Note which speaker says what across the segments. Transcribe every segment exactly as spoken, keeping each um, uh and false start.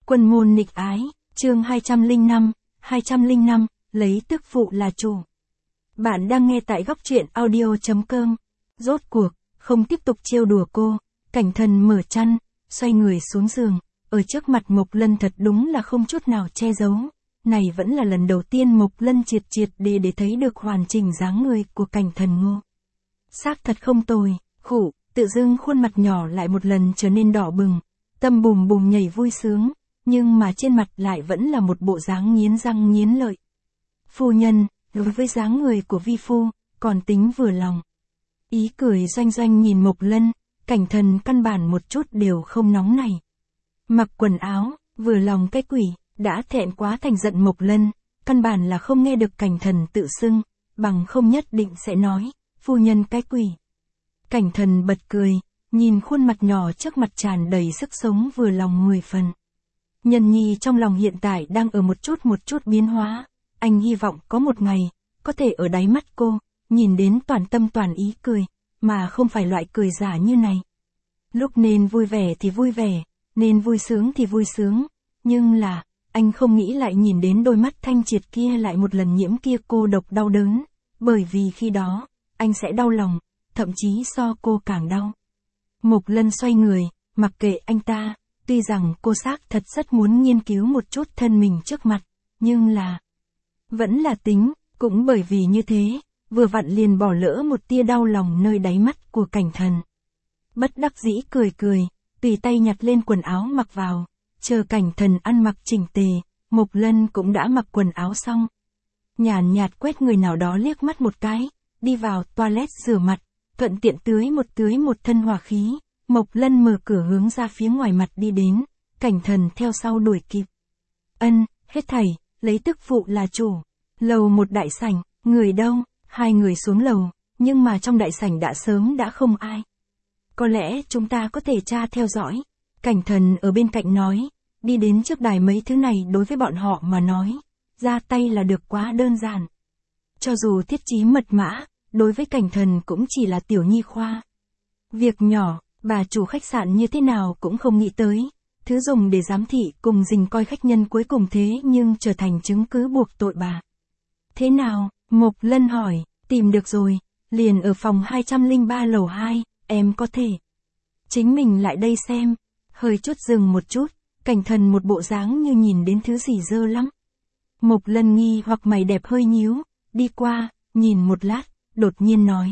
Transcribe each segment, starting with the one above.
Speaker 1: Quân môn nghịch ái, chương hai trăm lẻ năm, hai trăm lẻ năm, lấy tức phụ là chủ. Bạn đang nghe tại góc truyện audio chấm com. Rốt cuộc, không tiếp tục trêu đùa cô, Cảnh Thần mở chăn, xoay người xuống giường, ở trước mặt Mộc Lân thật đúng là không chút nào che giấu. Này vẫn là lần đầu tiên Mộc Lân triệt triệt để để thấy được hoàn chỉnh dáng người của Cảnh Thần Ngô. Xác thật không tồi, khụ, tự dưng khuôn mặt nhỏ lại một lần trở nên đỏ bừng, tâm bùm bùm nhảy vui sướng, nhưng mà trên mặt lại vẫn là một bộ dáng nghiến răng nghiến lợi. Phu nhân, đối với dáng người của vi phu, còn tính vừa lòng. Ý cười doanh doanh nhìn Mộc Lân, Cảnh Thần căn bản một chút đều không nóng này. Mặc quần áo, vừa lòng cái quỷ, đã thẹn quá thành giận Mộc Lân, căn bản là không nghe được Cảnh Thần tự xưng, bằng không nhất định sẽ nói, phu nhân cái quỷ. Cảnh Thần bật cười, nhìn khuôn mặt nhỏ trước mặt tràn đầy sức sống vừa lòng mười phần. Nhân nhi trong lòng hiện tại đang ở một chút một chút biến hóa, anh hy vọng có một ngày, có thể ở đáy mắt cô, nhìn đến toàn tâm toàn ý cười, mà không phải loại cười giả như này. Lúc nên vui vẻ thì vui vẻ, nên vui sướng thì vui sướng, nhưng là, anh không nghĩ lại nhìn đến đôi mắt thanh triệt kia lại một lần nhiễm kia cô độc đau đớn, bởi vì khi đó, anh sẽ đau lòng, thậm chí so cô càng đau. Mộc Lân xoay người, mặc kệ anh ta, tuy rằng cô xác thật rất muốn nghiên cứu một chút thân mình trước mặt, nhưng là, vẫn là tính, cũng bởi vì như thế, vừa vặn liền bỏ lỡ một tia đau lòng nơi đáy mắt của Cảnh Thần. Bất đắc dĩ cười cười, tùy tay nhặt lên quần áo mặc vào, chờ Cảnh Thần ăn mặc chỉnh tề, Mộc Lân cũng đã mặc quần áo xong. Nhàn nhạt quét người nào đó liếc mắt một cái, đi vào toilet rửa mặt, thuận tiện tưới một tưới một thân hỏa khí, Mộc Lân mở cửa hướng ra phía ngoài mặt đi đến, Cảnh Thần theo sau đuổi kịp. Ân, hết thảy, lấy tức phụ là chủ. Lầu một đại sảnh, người đâu, hai người xuống lầu, nhưng mà trong đại sảnh đã sớm đã không ai. Có lẽ chúng ta có thể tra theo dõi. Cảnh Thần ở bên cạnh nói, đi đến trước đài mấy thứ này đối với bọn họ mà nói, ra tay là được quá đơn giản. Cho dù thiết trí mật mã, đối với Cảnh Thần cũng chỉ là tiểu nhi khoa. Việc nhỏ, bà chủ khách sạn như thế nào cũng không nghĩ tới, thứ dùng để giám thị cùng dình coi khách nhân cuối cùng thế nhưng trở thành chứng cứ buộc tội bà. Thế nào, Mộc Lân hỏi, tìm được rồi, liền ở phòng hai trăm lẻ ba lầu hai, em có thể. Chính mình lại đây xem, hơi chút dừng một chút, Cảnh Thần một bộ dáng như nhìn đến thứ gì dơ lắm. Mộc Lân nghi hoặc mày đẹp hơi nhíu, đi qua, nhìn một lát, đột nhiên nói.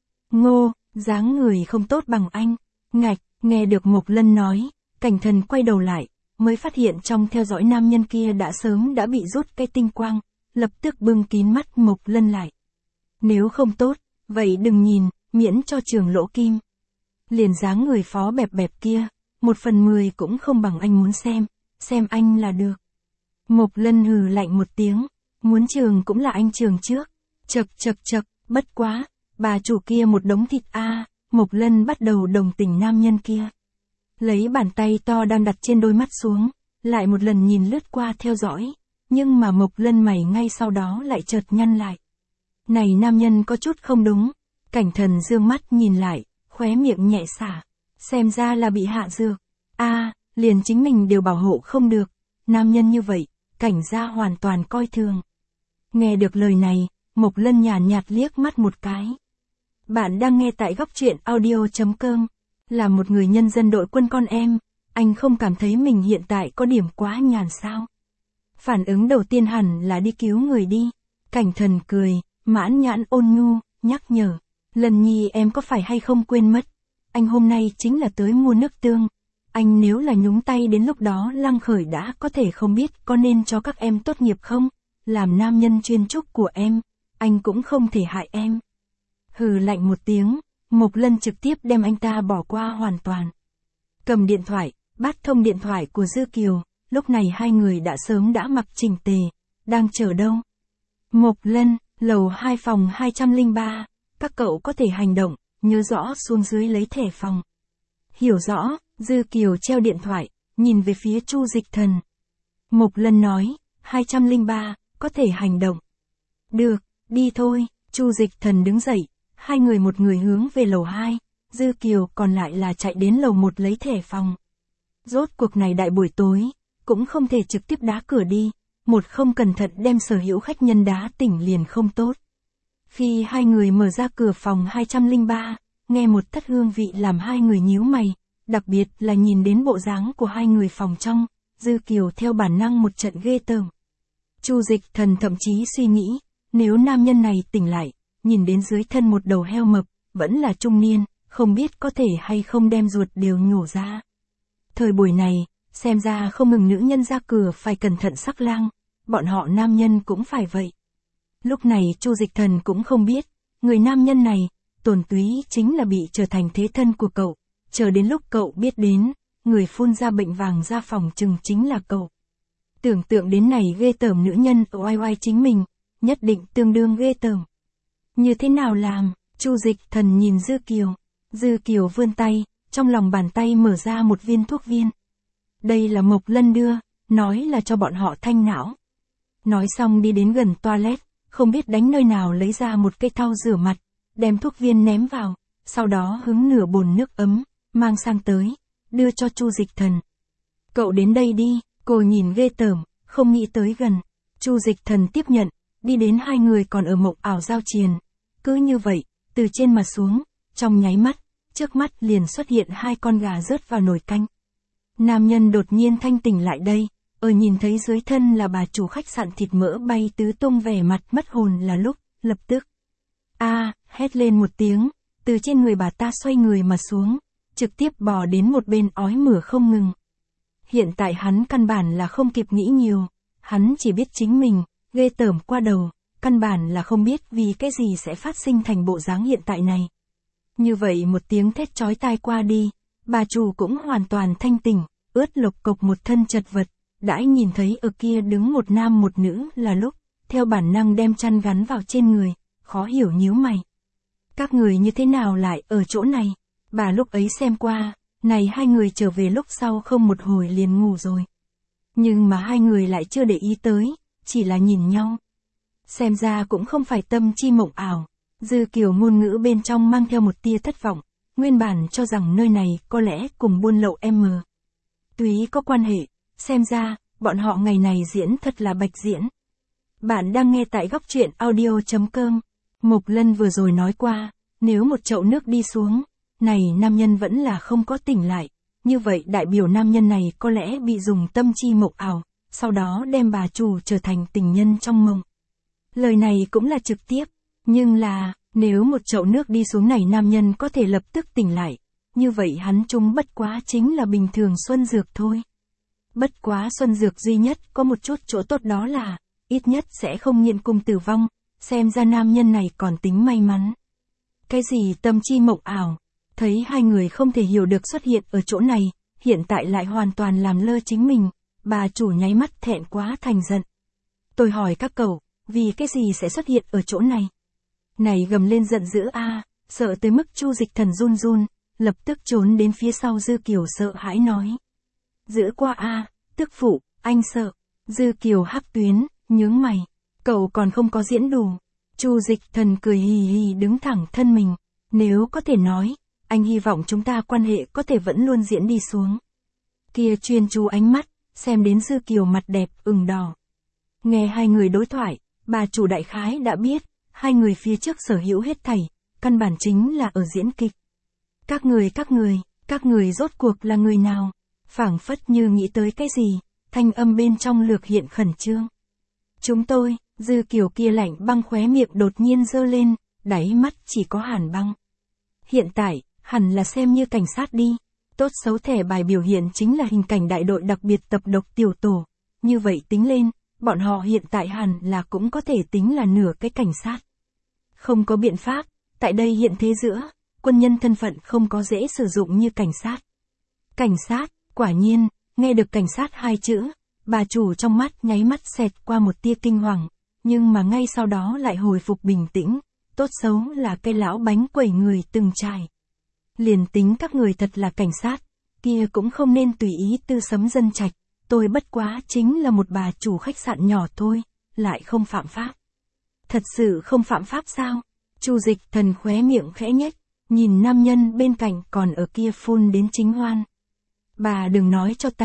Speaker 1: Ngô, dáng người không tốt bằng anh, ngạch, nghe được Mộc Lân nói, Cảnh Thần quay đầu lại, mới phát hiện trong theo dõi nam nhân kia đã sớm đã bị rút cái tinh quang, lập tức bưng kín mắt Mộc Lân lại. Nếu không tốt, vậy đừng nhìn, miễn cho trường lỗ kim. Liền dáng người phó bẹp bẹp kia, một phần mười cũng không bằng anh muốn xem, xem anh là được. Mộc Lân hừ lạnh một tiếng, muốn trường cũng là anh trường trước, chật chật chật, bất quá, bà chủ kia một đống thịt a, à, Mộc Lân bắt đầu đồng tình nam nhân kia. Lấy bàn tay to đang đặt trên đôi mắt xuống, lại một lần nhìn lướt qua theo dõi, nhưng mà Mộc Lân mày ngay sau đó lại chợt nhăn lại. Này nam nhân có chút không đúng, Cảnh Thần dương mắt nhìn lại, khóe miệng nhẹ xả, xem ra là bị hạ dược. A, à, liền chính mình đều bảo hộ không được, nam nhân như vậy, Cảnh gia hoàn toàn coi thường. Nghe được lời này, Mộc Lân nhàn nhạt liếc mắt một cái. Bạn đang nghe tại góc truyện audio chấm com, là một người nhân dân đội quân con em, anh không cảm thấy mình hiện tại có điểm quá nhàn sao? Phản ứng đầu tiên hẳn là đi cứu người đi. Cảnh Thần cười, mãn nhãn ôn nhu, nhắc nhở. Lần nhi em có phải hay không quên mất, anh hôm nay chính là tới mua nước tương. Anh nếu là nhúng tay đến lúc đó Lăng Khởi đã có thể không biết có nên cho các em tốt nghiệp không? Làm nam nhân chuyên trúc của em, anh cũng không thể hại em. Hừ lạnh một tiếng, Mộc Lân trực tiếp đem anh ta bỏ qua hoàn toàn. Cầm điện thoại, bắt thông điện thoại của Dư Kiều, lúc này hai người đã sớm đã mặc chỉnh tề, đang chờ đâu. Mộc Lân, lầu hai phòng hai trăm lẻ ba, các cậu có thể hành động, nhớ rõ xuống dưới lấy thẻ phòng. Hiểu rõ, Dư Kiều treo điện thoại, nhìn về phía Chu Dịch Thần. Mộc Lân nói, hai trăm lẻ ba, có thể hành động. Được, đi thôi, Chu Dịch Thần đứng dậy, hai người một người hướng về lầu hai, Dư Kiều còn lại là chạy đến lầu một lấy thẻ phòng. Rốt cuộc này đại buổi tối, cũng không thể trực tiếp đá cửa đi, một không cẩn thận đem sở hữu khách nhân đá tỉnh liền không tốt. Khi hai người mở ra cửa phòng hai trăm lẻ ba, nghe một thất hương vị làm hai người nhíu mày, đặc biệt là nhìn đến bộ dáng của hai người phòng trong, Dư Kiều theo bản năng một trận ghê tởm. Chu Dịch Thần thậm chí suy nghĩ, nếu nam nhân này tỉnh lại, nhìn đến dưới thân một đầu heo mập, vẫn là trung niên, không biết có thể hay không đem ruột đều nhổ ra. Thời buổi này, xem ra không ngừng nữ nhân ra cửa phải cẩn thận sắc lang, bọn họ nam nhân cũng phải vậy. Lúc này Chu Dịch Thần cũng không biết, người nam nhân này, Tồn Túy chính là bị trở thành thế thân của cậu, chờ đến lúc cậu biết đến, người phun ra bệnh vàng ra phòng chừng chính là cậu. Tưởng tượng đến này ghê tởm nữ nhân oai oai chính mình, nhất định tương đương ghê tởm. Như thế nào làm? Chu Dịch Thần nhìn Dư Kiều. Dư Kiều vươn tay, trong lòng bàn tay mở ra một viên thuốc viên. Đây là Mộc Lân đưa, nói là cho bọn họ thanh não. Nói xong đi đến gần toilet, không biết đánh nơi nào lấy ra một cây thau rửa mặt, đem thuốc viên ném vào, sau đó hứng nửa bồn nước ấm, mang sang tới, đưa cho Chu Dịch Thần. Cậu đến đây đi, cô nhìn ghê tởm, không nghĩ tới gần. Chu Dịch Thần tiếp nhận, đi đến hai người còn ở mộng ảo giao triền. Cứ như vậy, từ trên mà xuống, trong nháy mắt, trước mắt liền xuất hiện hai con gà rớt vào nồi canh. Nam nhân đột nhiên thanh tỉnh lại đây, ở nhìn thấy dưới thân là bà chủ khách sạn thịt mỡ bay tứ tung vẻ mặt mất hồn là lúc, lập tức. A, hét lên một tiếng, từ trên người bà ta xoay người mà xuống, trực tiếp bò đến một bên ói mửa không ngừng. Hiện tại hắn căn bản là không kịp nghĩ nhiều, hắn chỉ biết chính mình, ghê tởm qua đầu, căn bản là không biết vì cái gì sẽ phát sinh thành bộ dáng hiện tại này. Như vậy một tiếng thét chói tai qua đi, bà chủ cũng hoàn toàn thanh tỉnh, ướt lộc cộc một thân chật vật, đãi nhìn thấy ở kia đứng một nam một nữ là lúc, theo bản năng đem chăn gắn vào trên người, khó hiểu nhíu mày. Các người như thế nào lại ở chỗ này? Bà lúc ấy xem qua, này hai người trở về lúc sau không một hồi liền ngủ rồi. Nhưng mà hai người lại chưa để ý tới, chỉ là nhìn nhau. Xem ra cũng không phải tâm chi mộng ảo. Dư Kiều ngôn ngữ bên trong mang theo một tia thất vọng, nguyên bản cho rằng nơi này có lẽ cùng buôn lậu M. Túy có quan hệ, xem ra, bọn họ ngày này diễn thật là bạch diễn. Bạn đang nghe tại góc truyện audio chấm com. Mộc Lân vừa rồi nói qua, nếu một chậu nước đi xuống, này nam nhân vẫn là không có tỉnh lại, như vậy đại biểu nam nhân này có lẽ bị dùng tâm chi mộng ảo, sau đó đem bà chủ trở thành tình nhân trong mộng. Lời này cũng là trực tiếp, nhưng là, nếu một chậu nước đi xuống này nam nhân có thể lập tức tỉnh lại, như vậy hắn chúng bất quá chính là bình thường xuân dược thôi. Bất quá xuân dược duy nhất có một chút chỗ tốt đó là, ít nhất sẽ không nghiện cung tử vong, xem ra nam nhân này còn tính may mắn. Cái gì tâm chi mộng ảo, thấy hai người không thể hiểu được xuất hiện ở chỗ này, hiện tại lại hoàn toàn làm lơ chính mình, bà chủ nháy mắt thẹn quá thành giận. Tôi hỏi các cậu, vì cái gì sẽ xuất hiện ở chỗ này? Này gầm lên giận dữ a, sợ tới mức Chu Dịch Thần run run, lập tức trốn đến phía sau Dư Kiều sợ hãi nói. Giữ qua a, tức phụ, anh sợ. Dư Kiều hắc tuyến, nhướng mày, cậu còn không có diễn đủ. Chu Dịch Thần cười hì hì đứng thẳng thân mình, nếu có thể nói, anh hy vọng chúng ta quan hệ có thể vẫn luôn diễn đi xuống. Kia chuyên chú ánh mắt, xem đến Dư Kiều mặt đẹp ửng đỏ. Nghe hai người đối thoại, bà chủ đại khái đã biết, hai người phía trước sở hữu hết thảy, căn bản chính là ở diễn kịch. Các người các người, các người rốt cuộc là người nào? Phảng phất như nghĩ tới cái gì, thanh âm bên trong lược hiện khẩn trương. Chúng tôi, Dư Kiều kia lạnh băng khóe miệng đột nhiên giơ lên, đáy mắt chỉ có hàn băng. Hiện tại, hẳn là xem như cảnh sát đi. Tốt xấu thẻ bài biểu hiện chính là hình cảnh đại đội đặc biệt tập độc tiểu tổ. Như vậy tính lên, bọn họ hiện tại hẳn là cũng có thể tính là nửa cái cảnh sát. Không có biện pháp, tại đây hiện thế giữa, quân nhân thân phận không có dễ sử dụng như cảnh sát. Cảnh sát, quả nhiên, nghe được cảnh sát hai chữ, bà chủ trong mắt nháy mắt xẹt qua một tia kinh hoàng, nhưng mà ngay sau đó lại hồi phục bình tĩnh, tốt xấu là cây lão bánh quẩy người từng trải. Liền tính các người thật là cảnh sát, kia cũng không nên tùy ý tư sấm dân trạch, tôi bất quá chính là một bà chủ khách sạn nhỏ thôi, lại không phạm pháp. Thật sự không phạm pháp sao? Chu Dịch Thần khóe miệng khẽ nhếch, nhìn nam nhân bên cạnh còn ở kia phun đến chính hoan. Bà đừng nói cho ta,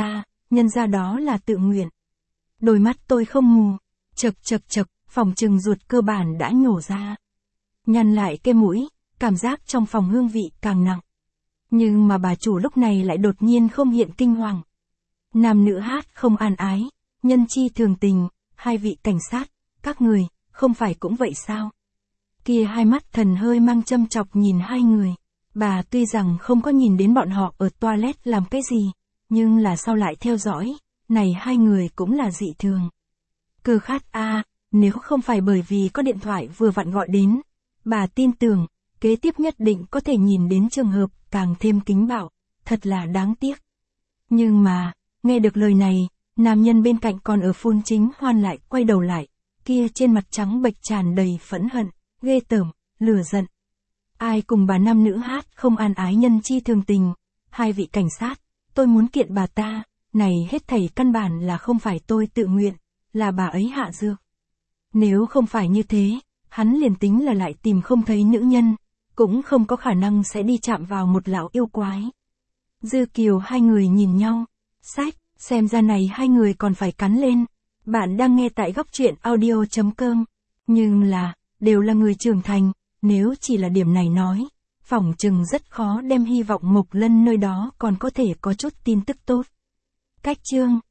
Speaker 1: nhân ra đó là tự nguyện. Đôi mắt tôi không mù, chật chật chật, phòng trừng ruột cơ bản đã nhổ ra. Nhăn lại cái mũi, cảm giác trong phòng hương vị càng nặng. Nhưng mà bà chủ lúc này lại đột nhiên không hiện kinh hoàng. Nam nữ hát không an ái, nhân chi thường tình, hai vị cảnh sát, các người, không phải cũng vậy sao? Kia hai mắt thần hơi mang châm chọc nhìn hai người. Bà tuy rằng không có nhìn đến bọn họ ở toilet làm cái gì, nhưng là sao lại theo dõi, này hai người cũng là dị thường. Cơ khát a, à, nếu không phải bởi vì có điện thoại vừa vặn gọi đến, bà tin tưởng, kế tiếp nhất định có thể nhìn đến trường hợp càng thêm kính bạo, thật là đáng tiếc. Nhưng mà, nghe được lời này, nam nhân bên cạnh còn ở phun chính hoan lại quay đầu lại, kia trên mặt trắng bệch tràn đầy phẫn hận, ghê tởm, lửa giận. Ai cùng bà nam nữ hát không an ái nhân chi thường tình, hai vị cảnh sát, tôi muốn kiện bà ta, này hết thảy căn bản là không phải tôi tự nguyện, là bà ấy hạ dược. Nếu không phải như thế, hắn liền tính là lại tìm không thấy nữ nhân, cũng không có khả năng sẽ đi chạm vào một lão yêu quái. Dư Kiều hai người nhìn nhau, sách, xem ra này hai người còn phải cắn lên. Bạn đang nghe tại góc truyện audio.com, nhưng là, đều là người trưởng thành, nếu chỉ là điểm này nói, phỏng chừng rất khó đem hy vọng Mộc Lân nơi đó còn có thể có chút tin tức tốt. Cách chương